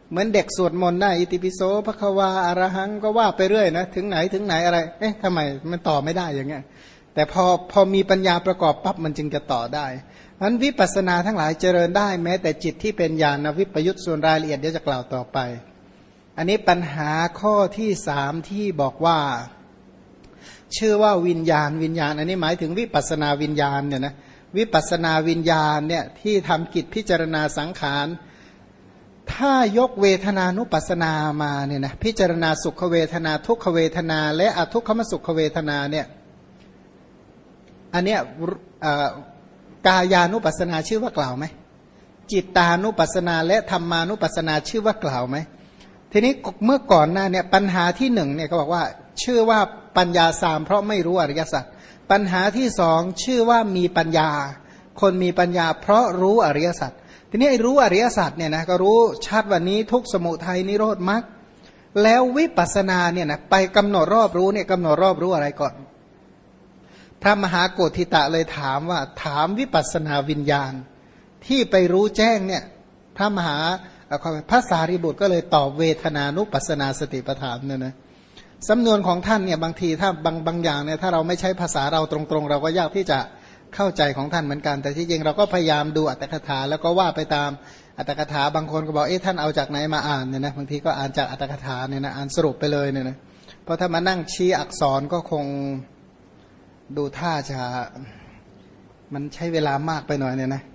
เหมือนเด็กสวดมนต์ได้อิติปิโสภควาอรหังก็ว่าไปเรื่อยนะถึงไหนถึงไหนอะไรทำไมมันต่อไม่ได้อย่างเงี้ยแต่พอมีปัญญาประกอบปั๊บมันจึงจะต่อได้นั้นวิปัสสนาทั้งหลายเจริญได้แม้แต่จิตที่เป็นญาณวิปยุตส่วนรายละเอียดเดี๋ยวจะกล่าวต่อไปอันนี้ปัญหาข้อที่สามที่บอกว่าชื่อว่าวิญญาณอันนี้หมายถึงวิปัสสนาวิญญาณเนี่ยนะวิปัสสนาวิญญาณเนี่ยที่ทำกิจพิจารณาสังขารถ้ายกเวทนานุปัสสนามาเนี่ยนะพิจารณาสุขเวทนาทุกขเวทนาและอทุกขมสุขเวทนาเนี่ยอันเนี้ยกายานุปัสสนาชื่อว่ากล่าวไหมจิตตานุปัสสนาและธรรมานุปัสสนาชื่อว่ากล่าวไหมทีนี้เมื่อก่อนหน้าเนี่ยปัญหาที่หนึ่งเนี่ยเขาบอกว่าชื่อว่าปัญญาสามเพราะไม่รู้อริยสัจปัญหาที่สองชื่อว่ามีปัญญาคนมีปัญญาเพราะรู้อริยสัจทีนี้ไอ้รู้อริยสัจเนี่ยนะก็รู้ชัดวันนี้ทุกสมุทัยนิโรธมรรคแล้ววิปัสสนาเนี่ยนะไปกำหนดรอบรู้เนี่ยกำหนดรอบรู้อะไรก่อนพระมหาโกฏฐิตะเลยถามว่าถามวิปัสสนาวิญญาณที่ไปรู้แจ้งเนี่ยพระสารีบุตรก็เลยตอบเวทนานุปัสสนาสติปัฏฐานเนี่ยนะสำนวนของท่านเนี่ยบางทีถ้าบางอย่างเนี่ยถ้าเราไม่ใช้ภาษาเราตรงๆเราก็ยากที่จะเข้าใจของท่านเหมือนกันแต่ที่จริงเราก็พยายามดูอัตถกถาแล้วก็ว่าไปตามอัตถกถาบางคนก็บอกท่านเอาจากไหนมาอ่านเนี่ยนะบางทีก็อ่านจากอัตถกถาเนี่ยนะอ่านสรุปไปเลยเนี่ยนะเพราะถ้ามานั่งชี้อักษรก็คงดูท่าจะมันใช้เวลามากไปหน่อยเนี่ยนะ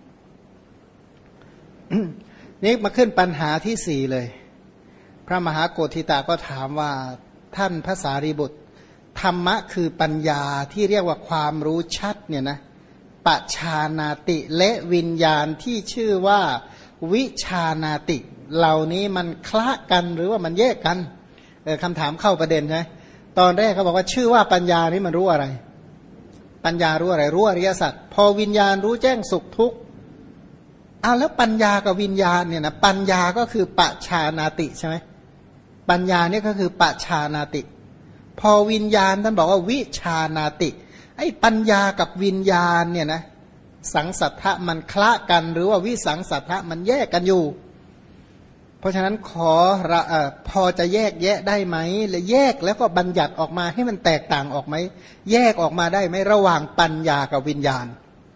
นี่มาขึ้นปัญหาที่สี่เลยพระมหาโกฏฐิตาก็ถามว่าท่านพระสารีบุตรธรรมะคือปัญญาที่เรียกว่าความรู้ชัดเนี่ยนะปัจฉานาติและวิญญาณที่ชื่อว่าวิชานาติเหล่านี้มันคละกันหรือว่ามันแยกกันคำถามเข้าประเด็นใช่ไหมตอนแรกเขาบอกว่าชื่อว่าปัญญานี่มันรู้อะไรปัญญารู้อะไรรู้อริยสัจพอวิญญาณรู้แจ้งสุขทุกข์แล้วปัญญากับวิญญาณเนี่ยนะปัญญาก็คือปัจฉานาติใช่ไหมปัญญาเนี่ยก็คือปัจฉานาติพอวิญญาณท่านบอกว่าวิชานาติไอ้ปัญญากับวิญญาณเนี่ยนะสังสัทธะมันคละกันหรือว่าวิสังสัทธะมันแยกกันอยู่เพราะฉะนั้นพอจะแยกแยะได้ไหมและแยกแล้วก็บัญญัติออกมาให้มันแตกต่างออกไหมแยกออกมาได้ไหมระหว่างปัญญากับวิญญาณ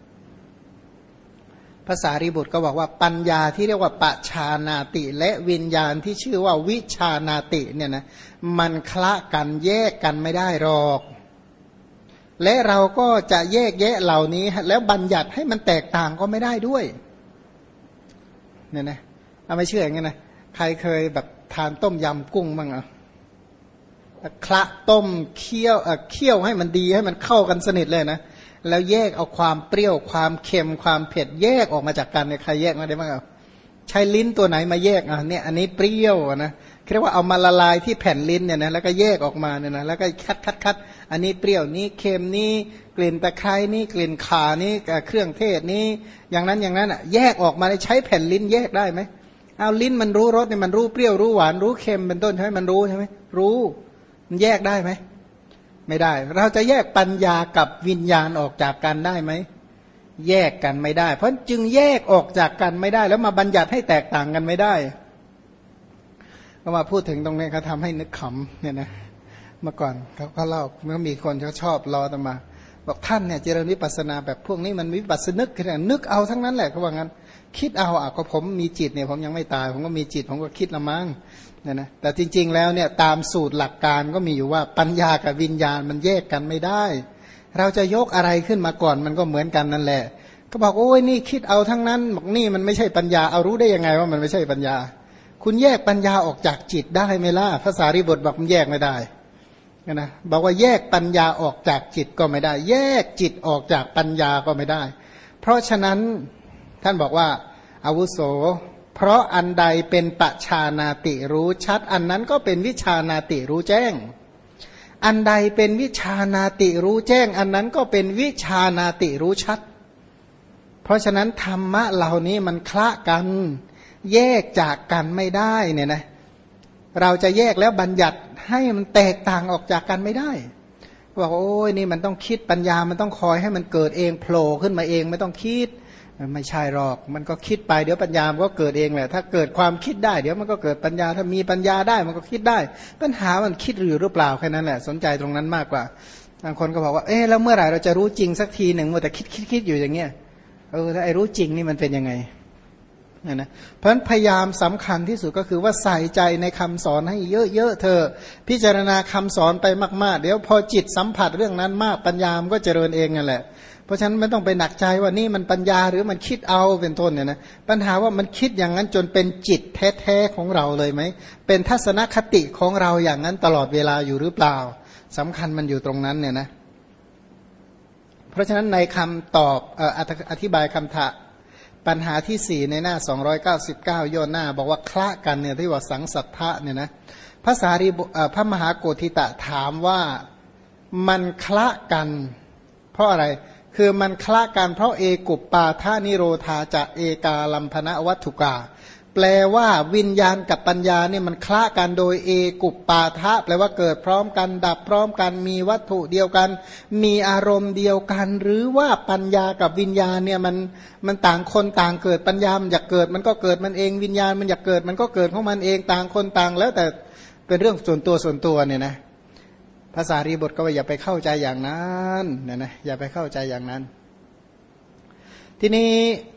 ภาษาริบุตรก็บอกว่าปัญญาที่เรียกว่าปัจฉานาติและวิญญาณที่ชื่อว่าวิชานาติเนี่ยนะมันคละกันแยกกันไม่ได้หรอกและเราก็จะแยกแยะเหล่านี้แล้วบัญญัติให้มันแตกต่างก็ไม่ได้ด้วยเนี่ยนะไม่เชื่ออย่างงี้นะใครเคยแบบทานต้มยำกุ้งบ้างคละต้มเคี่ยวให้มันดีให้มันเข้ากันสนิทเลยนะแล้วแยกเอาความเปรี้ยวความเค็มความเผ็ดแยกออกมาจากกันเนี่ยใครแยกมาได้บ้างใช้ลิ้นตัวไหนมาแยกเนี่ยอันนี้เปรี้ยวนะเรียกว่าเอามาละลายที่แผ่นลิ้นเนี่ยนะแล้วก็แยกออกมาเนี่ยนะแล้วก็คัดอันนี้เปรี้ยวนี้เค็มนี้กลิ่นตะไคร้นี้กลิ่นข่านี้เครื่องเทศนี้อย่างนั้นแยกออกมาใช้แผ่นลิ้นแยกได้ไหมเอาลิ้นมันรู้รสเนี่ยมันรู้เปรี้ยวรู้หวานรู้เค็มเป็นต้นใช่ไหมมันรู้ใช่ไหมรู้มันแยกได้ไหมไม่ได้เราจะแยกปัญญากับวิญญาณออกจากกันได้ไหมแยกกันไม่ได้เพราะจึงแยกออกจากกันไม่ได้แล้วมาบัญญัติให้แตกต่างกันไม่ได้ก็มาพูดถึงตรงนี้เขาทำให้นึกขำเนี่ยนะเมื่อก่อนเขาเล่าเมื่อมีคนเขาชอบล้อตมาบอกท่านเนี่ยเจริญวิปัสสนาแบบพวกนี้มันวิปัสสนึกคือนึกเอาทั้งนั้นแหละเขาว่างั้นคิดเอาก็ผมมีจิตเนี่ยผมยังไม่ตายผมก็มีจิตผมก็คิดละมั้งเนี่ยนะแต่จริงๆแล้วเนี่ยตามสูตรหลักการก็มีอยู่ว่าปัญญากับวิญญาณมันแยกกันไม่ได้เราจะยกอะไรขึ้นมาก่อนมันก็เหมือนกันนั่นแหละก็บอกโอ้ยนี่คิดเอาทั้งนั้นบอกนี่มันไม่ใช่ปัญญาเอารู้ได้ยังไงว่ามันไม่ใช่ปัญญาคุณแยกปัญญาออกจากจิตได้ไหมล่ะภาษาริบทบอกมันแยกไม่ได้นะบอกว่าแยกปัญญาออกจากจิตก็ไม่ได้แยกจิตออกจากปัญญาก็ไม่ได้เพราะฉะนั้นท่านบอกว่าอาวุโสเพราะอันใดเป็นปัจฉานาติรู้ชัดอันนั้นก็เป็นวิชานาติรู้แจ้งอันใดเป็นวิชานาติรู้แจ้งอันนั้นก็เป็นวิชานาติรู้ชัดเพราะฉะนั้นธรรมะเหล่านี้มันคละกันแยกจากกันไม่ได้เนี่ยนะเราจะแยกแล้วบัญญัติให้มันแตกต่างออกจากกันไม่ได้บอกโอ้ยนี่มันต้องคิดปัญญามันต้องคอยให้มันเกิดเองโผล่ขึ้นมาเองไม่ต้องคิดไม่ใช่หรอกมันก็คิดไปเดี๋ยวปัญญามันก็เกิดเองแหละถ้าเกิดความคิดได้เดี๋ยวมันก็เกิดปัญญาถ้ามีปัญญาได้มันก็คิดได้ปัญหามันคิดหรือเปล่าแค่นั้นแหละสนใจตรงนั้นมากกว่าบางคนก็บอกว่าแล้วเมื่อไหร่เราจะรู้จริงสักทีหนึ่งมัวแต่คิดอยู่อย่างเงี้ยถ้าไอ้รู้จริงนี่มันเป็นยังไงนะเพราะฉะนั้นพยายามสำคัญที่สุดก็คือว่าใส่ใจในคำสอนให้เยอะๆเธอพิจารณาคำสอนไปมากๆเดี๋ยวพอจิตสัมผัสเรื่องนั้นมากปัญญามันก็เจริญเองนั่นแหละเพราะฉะนั้นไม่ต้องไปหนักใจว่านี่มันปัญญาหรือมันคิดเอาเป็นต้นเนี่ยนะปัญหาว่ามันคิดอย่างนั้นจนเป็นจิตแท้ๆของเราเลยไหมเป็นทัศนคติของเราอย่างนั้นตลอดเวลาอยู่หรือเปล่าสำคัญมันอยู่ตรงนั้นเนี่ยนะเพราะฉะนั้นในคำตอบอธิบายคำถามปัญหาที่4ในหน้า299ย่อหน้าบอกว่าคละกันเนี่ยที่ว่าสังสัทธะเนี่ยนะพระมหาโกธิตะถามว่ามันคละกันเพราะอะไรคือมันคละกันเพราะเอกุปปาทานิโรธาจะเอกาลัมพนะวัตถุกาแปลว่าวิญญาณกับปัญญาเนี่ยมันคละกันโดยเอกุปปาทะแปลว่าเกิดพร้อมกันดับพร้อมกันมีวัตถุเดียวกันมีอารมณ์เดียวกันหรือว่าปัญญากับวิญญาณเนี่ยมันต่างคนต่างเกิดปัญญามันอยากเกิดมันก็เกิดมันเองวิญญาณมันอยากเกิดมันก็เกิดของมันเองต่างคนต่างแล้วแต่เป็นเรื่องส่วนตัวเนี่ยนะภาษารีบทก็ว่าอย่าไปเข้าใจอย่างนั้นนะอย่าไปเข้าใจอย่างนั้นทีนี้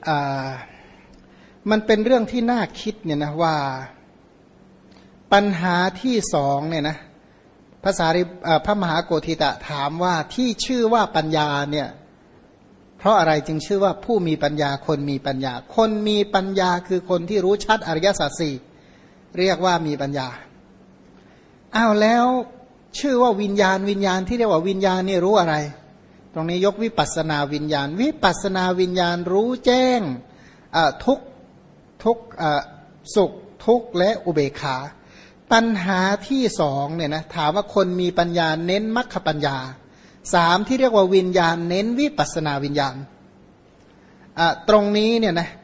มันเป็นเรื่องที่น่าคิดเนี่ยนะว่าปัญหาที่2เนี่ยนะพระมหาโกธิตะถามว่าที่ชื่อว่าปัญญาเนี่ยเพราะอะไรจึงชื่อว่าผู้มีปัญญาคนมีปัญญาคนมีปัญญาคือคนที่รู้ชัดอริยสัจสี่เรียกว่ามีปัญญาแล้วชื่อว่าวิญญาณที่เรียกว่าวิญญาณนี่รู้อะไรตรงนี้ยกวิปัสสนาวิญญาณวิญญาณรู้แจ้งทุกสุขทุกข์และอุเบกขาปัญหาที่2เนี่ยนะถามว่าคนมีปัญญาเน้นมรรคปัญญา3ที่เรียกว่าวิญญาณเน้นวิปัสสนาวิญญาณตรงนี้เนี่ยนะ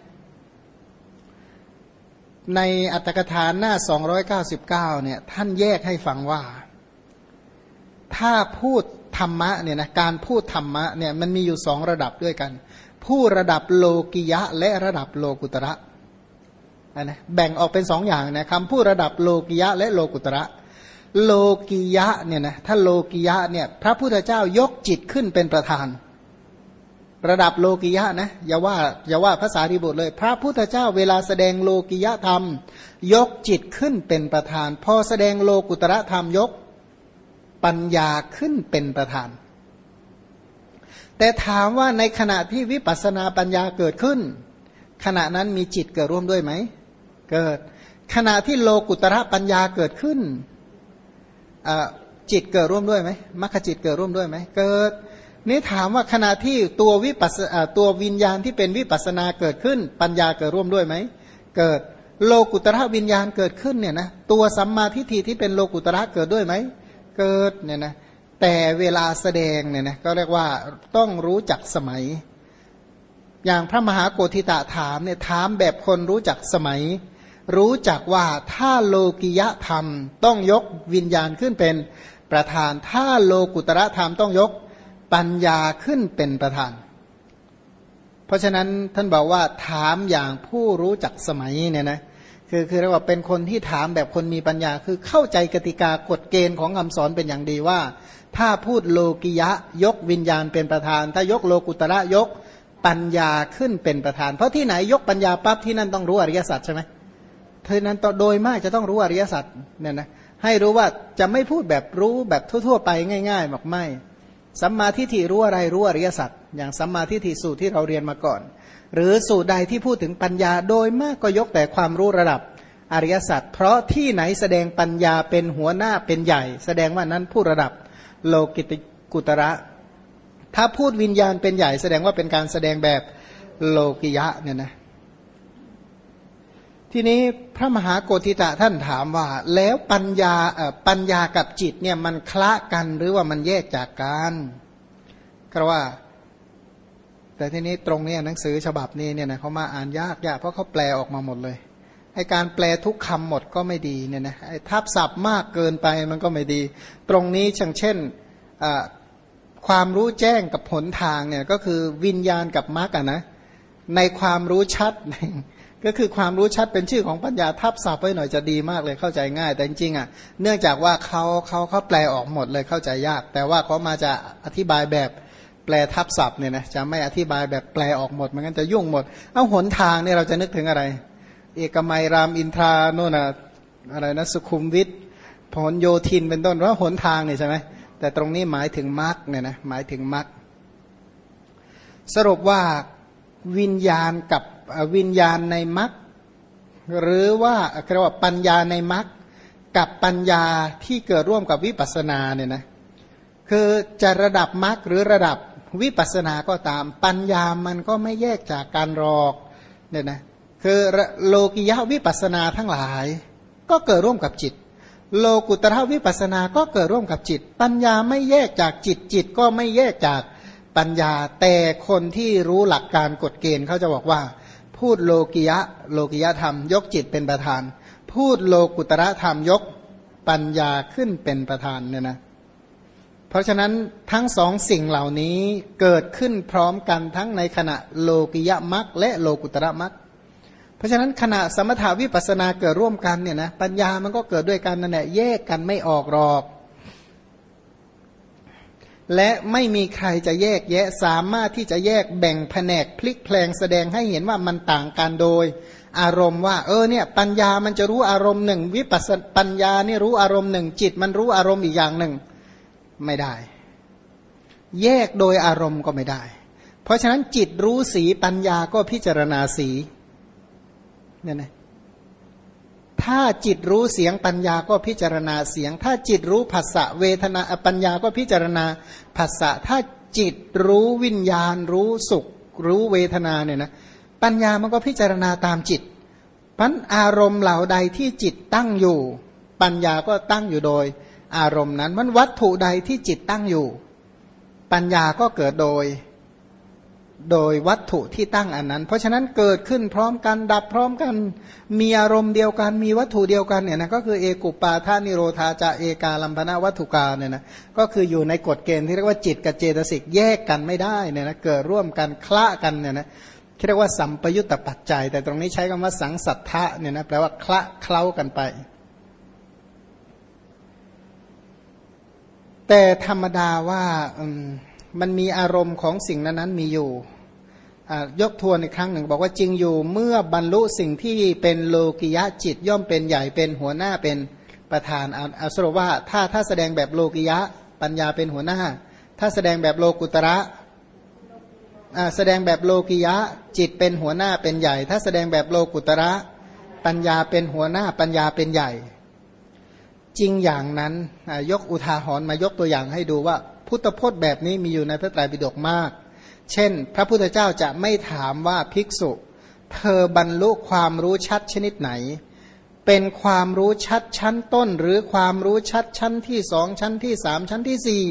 ในอัตถกถาหน้า299เนี่ยท่านแยกให้ฟังว่าถ้าพูดธรรมะเนี่ยนะการพูดธรรมะเนี่ยมันมีอยู่2ระดับด้วยกันผู้ระดับโลกิยะและระดับโลกุตระนะแบ่งออกเป็น2อย่างนะคำพูดระดับโลกิยะและโลกุตระโลกิยะเนี่ยนะถ้าโลกิยะเนี่ยพระพุทธเจ้ายกจิตขึ้นเป็นประธานระดับโลกิยะนะอย่าว่าภาษารีบุตรเลยพระพุทธเจ้าเวลาแสดงโลกิยะธรรมยกจิตขึ้นเป็นประธานพอแสดงโลกุตระธรรมยกปัญญาขึ้นเป็นประธานแต่ถามว่าในขณะที่วิปัสสนาปัญญาเกิดขึ้นขณะนั้นมีจิตเกิดร่วมด้วยไหมเกิดขณะที่โลกุตระปัญญาเกิดขึ้นจิตเกิดร่วมด้วยไหมมรรคจิตเกิดร่วมด้วยไหมเกิดนี่ถามว่าขณะที่ตัววิญญาณที่เป็นวิปัสสนาเกิดขึ้นปัญญาเกิดร่วมด้วยไหมเกิดโลกุตระวิญญาณเกิดขึ้นเนี่ยนะตัวสัมมาทิฏฐิที่เป็นโลกุตระเกิดด้วยไหมเกิดเนี่ยนะแต่เวลาแสดงเนี่ยนะก็เรียกว่าต้องรู้จักสมัยอย่างพระมหาโกธิตะถามเนี่ยถามแบบคนรู้จักสมัยรู้จักว่าถ้าโลกิยธรรมต้องยกวิญญาณขึ้นเป็นประธานถ้าโลกุตระธรรมต้องยกปัญญาขึ้นเป็นประธานเพราะฉะนั้นท่านบอกว่าถามอย่างผู้รู้จักสมัยเนี่ยนะคือเรียกว่าเป็นคนที่ถามแบบคนมีปัญญาคือเข้าใจกติกากฎเกณฑ์ของคำสอนเป็นอย่างดีว่าถ้าพูดโลกิยะยกวิญญาณเป็นประธานถ้ายกโลกุตระยกปัญญาขึ้นเป็นประธานเพราะที่ไหนยกปัญญาปั๊บที่นั่นต้องรู้อริยสัจใช่ไหมที่นั้นโดยมากจะต้องรู้อริยสัจเนี่ยนะให้รู้ว่าจะไม่พูดแบบรู้แบบทั่วๆไปง่ายๆบอกไม่สัมมาทิฏฐิรู้อะไรรู้อริยสัจอย่างสัมมาทิฏฐิสูตรที่เราเรียนมาก่อนหรือสูตรใดที่พูดถึงปัญญาโดยมากก็ยกแต่ความรู้ระดับอริยสัจเพราะที่ไหนแสดงปัญญาเป็นหัวหน้าเป็นใหญ่แสดงว่านั้นผู้ระดับโลกุตระถ้าพูดวิญญาณเป็นใหญ่แสดงว่าเป็นการแสดงแบบโลกิยะเนี่ยนะทีนี้พระมหาโกธิตะท่านถามว่าแล้วปัญญากับจิตเนี่ยมันคละกันหรือว่ามันแยกจากกันก็ว่าแต่ทีนี้ตรงนี้หนังสือฉบับนี้เนี่ยนะเขามาอ่านยากเพราะเขาแปลออกมาหมดเลยให้การแปลทุกคำหมดก็ไม่ดีเนี่ยนะไอ้ทับศัพท์มากเกินไปมันก็ไม่ดีตรงนี้เช่นความรู้แจ้งกับหนทางเนี่ยก็คือวิญญาณกับมรรคนะในความรู้ชัด ก็คือความรู้ชัดเป็นชื่อของปัญญาทับศัพท์ไว้หน่อยจะดีมากเลยเข้าใจง่ายแต่จริงๆอ่ะเนื่องจากว่าเขาแปลออกหมดเลยเข้าใจยากแต่ว่าเขามาจะอธิบายแบบแปลทับศัพท์เนี่ยนะจะไม่อธิบายแบบแปลออกหมดมันก็จะยุ่งหมดเอาหนทางเนี่ยเราจะนึกถึงอะไรเอกมัยรามอินทราโน่นน่ะอะไรนะสุขุมวิทพหลโยธินเป็นต้นว่าหนทางเนี่ยใช่ไหมแต่ตรงนี้หมายถึงมรรคเนี่ยนะหมายถึงมรรคสรุปว่าวิญญาณกับวิญญาณในมรรคหรือว่าเรียกว่าปัญญาในมรรคกับปัญญาที่เกิดร่วมกับวิปัสสนาเนี่ยนะคือจะระดับมรรคหรือระดับวิปัสสนาก็ตามปัญญามันก็ไม่แยกจากการหรอกเนี่ยนะคือโลกิยะวิปัสสนาทั้งหลายก็เกิดร่วมกับจิตโลกุตระวิปัสสนาก็เกิดร่วมกับจิตปัญญาไม่แยกจากจิตจิตก็ไม่แยกจากปัญญาแต่คนที่รู้หลักการกฎเกณฑ์เขาจะบอกว่าพูดโลกิยะธรรมยกจิตเป็นประธานพูดโลกุตระธรรมยกปัญญาขึ้นเป็นประธานเนี่ยนะเพราะฉะนั้นทั้งสองสิ่งเหล่านี้เกิดขึ้นพร้อมกันทั้งในขณะโลกิยะมรรคและโลกุตระมรรคเพราะฉะนั้นขณะสมถาวิปัสสนาเกิดร่วมกันเนี่ยนะปัญญามันก็เกิดด้วยกันนั่นแหละแยกกันไม่ออกหรอกและไม่มีใครจะแยกแยะสามารถที่จะแยกแบ่งแผนกพลิกแพลงแสดงให้เห็นว่ามันต่างกันโดยอารมณ์ว่าเนี่ยปัญญามันจะรู้อารมณ์หนึ่งวิปัสสปัญญานี่รู้อารมณ์หนึ่งจิตมันรู้อารมณ์อีกอย่างหนึ่งไม่ได้แยกโดยอารมณ์ก็ไม่ได้เพราะฉะนั้นจิตรู้สีปัญญาก็พิจารณาสีเนี่ยนะถ้าจิตรู้เสียงปัญญาก็พิจารณาเสียงถ้าจิตรู้ผัสสะเวทนาปัญญาก็พิจารณาผัสสะถ้าจิตรู้วิญญาณรู้สุขรู้เวทนาเนี่ยนะปัญญามันก็พิจารณาตามจิตเพราะอารมณ์เหล่าใดที่จิตตั้งอยู่ปัญญาก็ตั้งอยู่โดยอารมณ์นั้นมันวัตถุใดที่จิตตั้งอยู่ปัญญาก็เกิดโดยวัตถุที่ตั้งอันนั้นเพราะฉะนั้นเกิดขึ้นพร้อมกันดับพร้อมกันมีอารมณ์เดียวกันมีวัตถุเดียวกันเนี่ยนะก็คือเอกุปปาทานิโรธาจะเอกาลัมพนะวัตถุกาเนี่ยนะก็คืออยู่ในกฎเกณฑ์ที่เรียกว่าจิตกับเจตสิกแยกกันไม่ได้เนี่ยนะเกิดร่วมกันคละกันเนี่ยนะเรียกว่าสัมปยุตตปัจจัยแต่ตรงนี้ใช้คำว่าสังสัทธะเนี่ยนะแปลว่าคละเคล้ากันไปแต่ธรรมดาว่ามันมีอารมณ์ของสิ่งนั้นมีอยู่ยกทวนอีกครั้งหนึ่งบอกว่าจริงอยู่เมื่อบรรลุสิ่งที่เป็นโลกิยะจิตย่อมเป็นใหญ่เป็นหัวหน้าเป็นประธานสรุปว่าถ้าแสดงแบบโลกิยะปัญญาเป็นหัวหน้าถ้าแสดงแบบโลกุตระแสดงแบบโลกิยะจิตเป็นหัวหน้าเป็นใหญ่ถ้าแสดงแบบโลกุตระปัญญาเป็นหัวหน้าปัญญาเป็นใหญ่จริงอย่างนั้นยกอุทาหรณ์มายกตัวอย่างให้ดูว่าพุทธพจน์แบบนี้มีอยู่ในพระไตรปิฎกมากเช่นพระพุทธเจ้าจะไม่ถามว่าภิกษุเธอบรรลุความรู้ชัดชนิดไหนเป็นความรู้ชัดชั้นต้นหรือความรู้ชัดชั้นที่สองชั้นที่สามชั้นที่สี่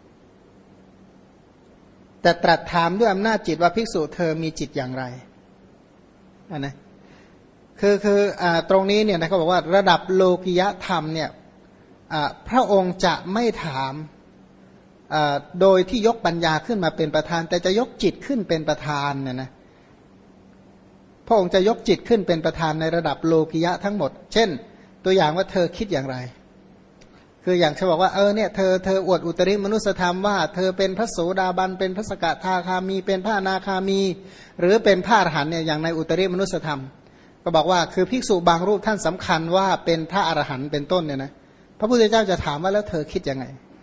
แต่ตรัสถามด้วยอำนาจจิตว่าภิกษุเธอมีจิตอย่างไรนะคือตรงนี้เนี่ยนะเขาบอกว่าระดับโลกิยธรรมเนี่ยพระองค์จะไม่ถามโดยที่ยกปัญญาขึ้นมาเป็นประธานแต่จะยกจิตขึ้นเป็นประธานเนี่ยนะพระองค์จะยกจิตขึ้นเป็นประธานในระดับโลกิยะทั้งหมดเช่นตัวอย่างว่าเธอคิดอย่างไรคืออย่างเขาบอกว่าเนี่ยเธออวดอุตริมนุสธรรมว่าเธอเป็นพระโสดาบันเป็นพระสกทาคามีเป็นพระอนาคามีหรือเป็นพระอรหันต์เนี่ยอย่างในอุตริมนุสธรรมก็บอกว่าคือภิกษุบางรูปท่านสำคัญว่าเป็นพระอรหันต์เป็นต้นเนี่ยนะพระพุทธเจ้าจะถามว่าแล้วเธอคิดยังไง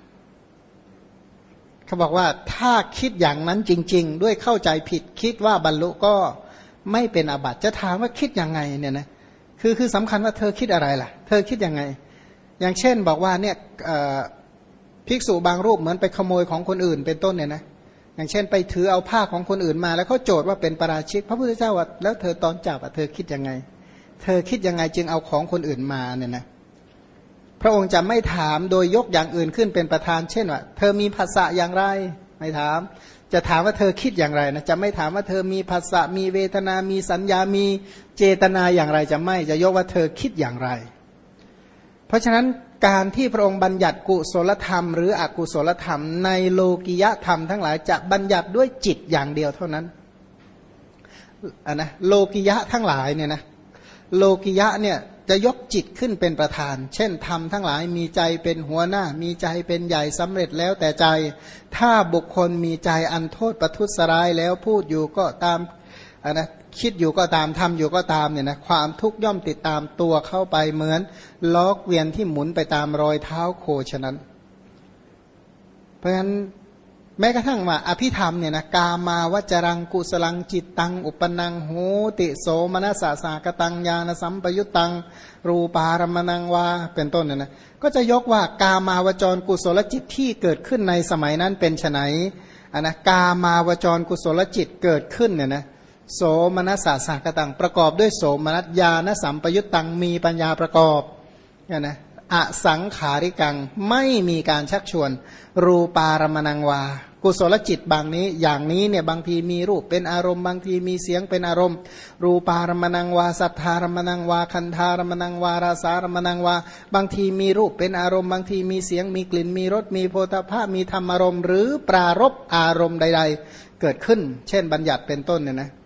เขาบอกว่าถ้าคิดอย่างนั้นจริงๆด้วยเข้าใจผิดคิดว่าบรรลุก็ไม่เป็นอาบัติจะถามว่าคิดยังไงเนี่ยนะคือสำคัญว่าเธอคิดอะไรล่ะเธอคิดยังไงอย่างเช่นบอกว่าเนี่ยภิกษุบางรูปเหมือนไปขโมยของคนอื่นเป็นต้นเนี่ยนะอย่างเช่นไปถือเอาผ้าของคนอื่นมาแล้วเขาโจทย์ว่าเป็นปาราชิกพระพุทธเจ้าว่าแล้วเธอตอนจับเธอคิดยังไงเธอคิดยังไงจึงเอาของคนอื่นมาเนี่ยนะพระองค์จะไม่ถามโดยยกอย่างอื่นขึ้นเป็นประธานเช่นว่าเธอมีภาษาอย่างไรไม่ถามจะถามว่าเธอคิดอย่างไรนะจะไม่ถามว่าเธอมีภาษามีเวทนามีสัญญามีเจตนาอย่างไรจะยกว่าเธอคิดอย่างไรเพราะฉะนั้นการที่พระองค์บัญญัติกุศลธรรมหรืออกุศลธรรมในโลกิยธรรมทั้งหลายจะบัญญัติด้วยจิตอย่างเดียวเท่านั้นนะโลกิยะทั้งหลายเนี่ยนะโลกิยะเนี่ยจะยกจิตขึ้นเป็นประธานเช่นธรรมทั้งหลายมีใจเป็นหัวหน้ามีใจเป็นใหญ่สำเร็จแล้วแต่ใจถ้าบุคคลมีใจอันโทษประทุษร้ายแล้วพูดอยู่ก็ตามนะคิดอยู่ก็ตามทำอยู่ก็ตามเนี่ยนะความทุกข์ย่อมติดตามตัวเข้าไปเหมือนล้อเกวียนที่หมุนไปตามรอยเท้าโคฉะนั้นเพราะฉะนั้นแม้กระทั่งว่าอภิธรรมเนี่ยนะกามาวจรังกุสลังจิตตังอุปนังโหติโสมนัสสะสากตังญาณสัมปยุตตังรูปารมณังวาเป็นต้นเนี่ยนะก็จะยกว่ากามาวจรกุศลจิตที่เกิดขึ้นในสมัยนั้นเป็นไฉนนะกามาวจรกุศลจิตเกิดขึ้นเนี่ยนะโสมนัสสะสากตังประกอบด้วยโสมนัสญาณสัมปยุตตังมีปัญญาประกอบเนี่ยนะอสังขาริกังไม่มีการชักชวนรูปารมณังวากุศลจิตบางนี้อย่างนี้เนี่ยบางทีมีรูปเป็นอารมณ์บางทีมีเสียงเป็นอารมณ์รูปารมณังวาสัทธารมณังวาคันธารมณังวาราสารมณังวาบางทีมีรูปเป็นอารมณ์บางทีมีเสียงมีกลิ่นมีรสมีโผฏฐัพพะมีธรรมอารมณ์หรือปรารภอารมณ์ใดๆเกิดขึ้นเช่นบัญญัติเป็นต้นเนี่ยนะ